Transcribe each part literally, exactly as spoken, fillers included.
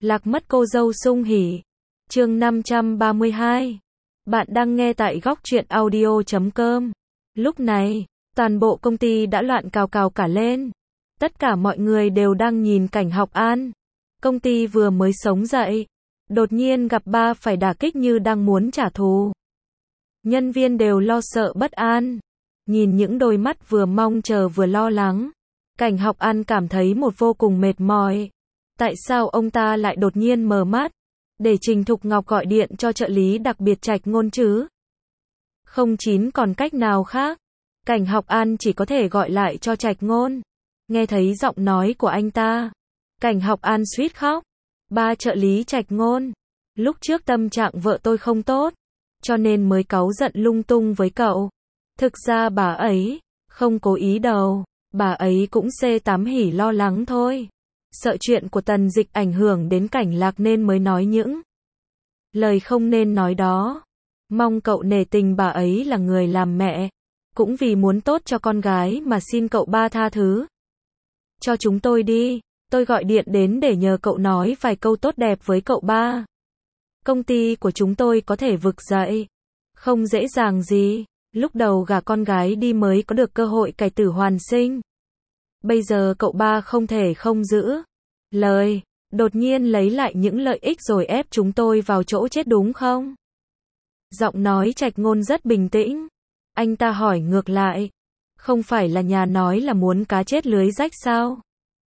Lạc mất cô dâu sung hỉ. Chương năm trăm ba mươi hai. Bạn đang nghe tại góc truyện audio chấm com. Lúc này, toàn bộ công ty đã loạn cào cào cả lên. Tất cả mọi người đều đang nhìn cảnh Học An. Công ty vừa mới sống dậy, đột nhiên gặp ba phải đả kích như đang muốn trả thù. Nhân viên đều lo sợ bất an, nhìn những đôi mắt vừa mong chờ vừa lo lắng. Cảnh Học An cảm thấy một vô cùng mệt mỏi. Tại sao ông ta lại đột nhiên mở mắt, để Trình Thục Ngọc gọi điện cho trợ lý đặc biệt Trạch Ngôn chứ? Không chín còn cách nào khác, Cảnh Học An chỉ có thể gọi lại cho Trạch Ngôn. Nghe thấy giọng nói của anh ta, Cảnh Học An suýt khóc. Ba trợ lý Trạch Ngôn, lúc trước tâm trạng vợ tôi không tốt, cho nên mới cáu giận lung tung với cậu. Thực ra bà ấy không cố ý đâu, bà ấy cũng xê tám hỉ lo lắng thôi. Sợ chuyện của Tần Dịch ảnh hưởng đến Cảnh Lạc nên mới nói những lời không nên nói đó. Mong cậu nể tình bà ấy là người làm mẹ, cũng vì muốn tốt cho con gái mà xin cậu ba tha thứ cho chúng tôi đi. Tôi gọi điện đến để nhờ cậu nói vài câu tốt đẹp với cậu ba. Công ty của chúng tôi có thể vực dậy không dễ dàng gì. Lúc đầu gả con gái đi mới có được cơ hội cải tử hoàn sinh. Bây giờ cậu ba không thể không giữ lời, đột nhiên lấy lại những lợi ích rồi ép chúng tôi vào chỗ chết đúng không? Giọng nói Trạch Ngôn rất bình tĩnh. Anh ta hỏi ngược lại, không phải là nhà nói là muốn cá chết lưới rách sao?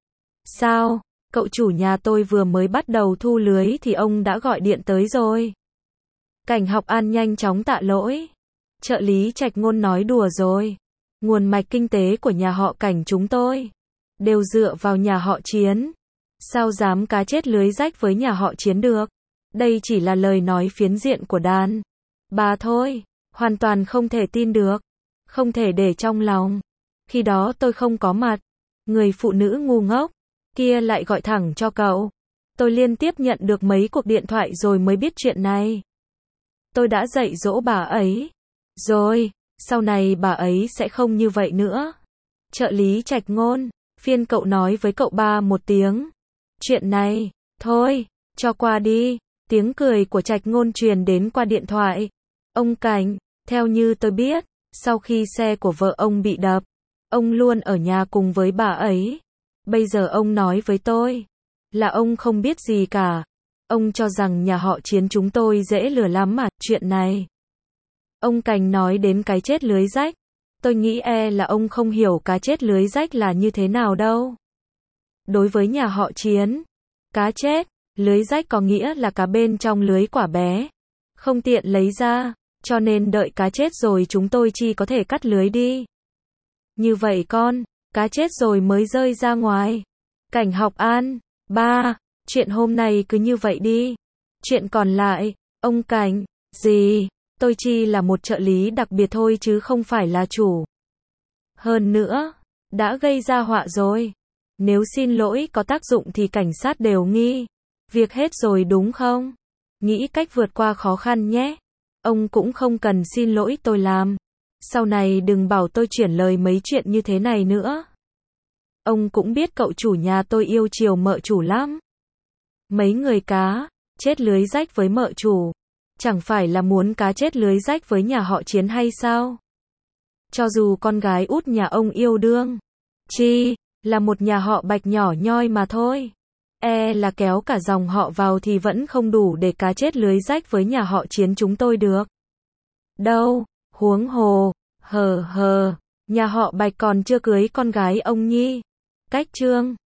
Sao, cậu chủ nhà tôi vừa mới bắt đầu thu lưới thì ông đã gọi điện tới rồi. Cảnh Học An nhanh chóng tạ lỗi. Trợ lý Trạch Ngôn nói đùa rồi. Nguồn mạch kinh tế của nhà họ Cảnh chúng tôi đều dựa vào nhà họ Chiến. Sao dám cá chết lưới rách với nhà họ Chiến được? Đây chỉ là lời nói phiến diện của đàn bà thôi, hoàn toàn không thể tin được, không thể để trong lòng. Khi đó tôi không có mặt, người phụ nữ ngu ngốc kia lại gọi thẳng cho cậu. Tôi liên tiếp nhận được mấy cuộc điện thoại rồi mới biết chuyện này. Tôi đã dạy dỗ bà ấy rồi, sau này bà ấy sẽ không như vậy nữa. Trợ lý Trạch Ngôn, phiên cậu nói với cậu ba một tiếng. Chuyện này, thôi, cho qua đi. Tiếng cười của Trạch Ngôn truyền đến qua điện thoại. Ông Cảnh, theo như tôi biết, sau khi xe của vợ ông bị đập, ông luôn ở nhà cùng với bà ấy. Bây giờ ông nói với tôi là ông không biết gì cả. Ông cho rằng nhà họ Chiến chúng tôi dễ lừa lắm mà. Chuyện này, ông Cảnh nói đến cái chết lưới rách. Tôi nghĩ e là ông không hiểu cá chết lưới rách là như thế nào đâu. Đối với nhà họ Chiến, cá chết lưới rách có nghĩa là cá bên trong lưới quả bé, không tiện lấy ra, cho nên đợi cá chết rồi chúng tôi chỉ có thể cắt lưới đi. Như vậy con, cá chết rồi mới rơi ra ngoài. Cảnh Học An, ba, chuyện hôm nay cứ như vậy đi. Chuyện còn lại, ông Cảnh, gì, tôi chỉ là một trợ lý đặc biệt thôi chứ không phải là chủ. Hơn nữa, đã gây ra họa rồi. Nếu xin lỗi có tác dụng thì cảnh sát đều nghi việc hết rồi đúng không? Nghĩ cách vượt qua khó khăn nhé. Ông cũng không cần xin lỗi tôi làm. Sau này đừng bảo tôi chuyển lời mấy chuyện như thế này nữa. Ông cũng biết cậu chủ nhà tôi yêu chiều mợ chủ lắm. Mấy người cá chết lưới rách với mợ chủ, chẳng phải là muốn cá chết lưới rách với nhà họ Chiến hay sao? Cho dù con gái út nhà ông yêu đương chi là một nhà họ Bạch nhỏ nhoi mà thôi, e là kéo cả dòng họ vào thì vẫn không đủ để cá chết lưới rách với nhà họ Chiến chúng tôi được. Đâu, huống hồ, hờ hờ, nhà họ Bạch còn chưa cưới con gái ông nhi. Cách chương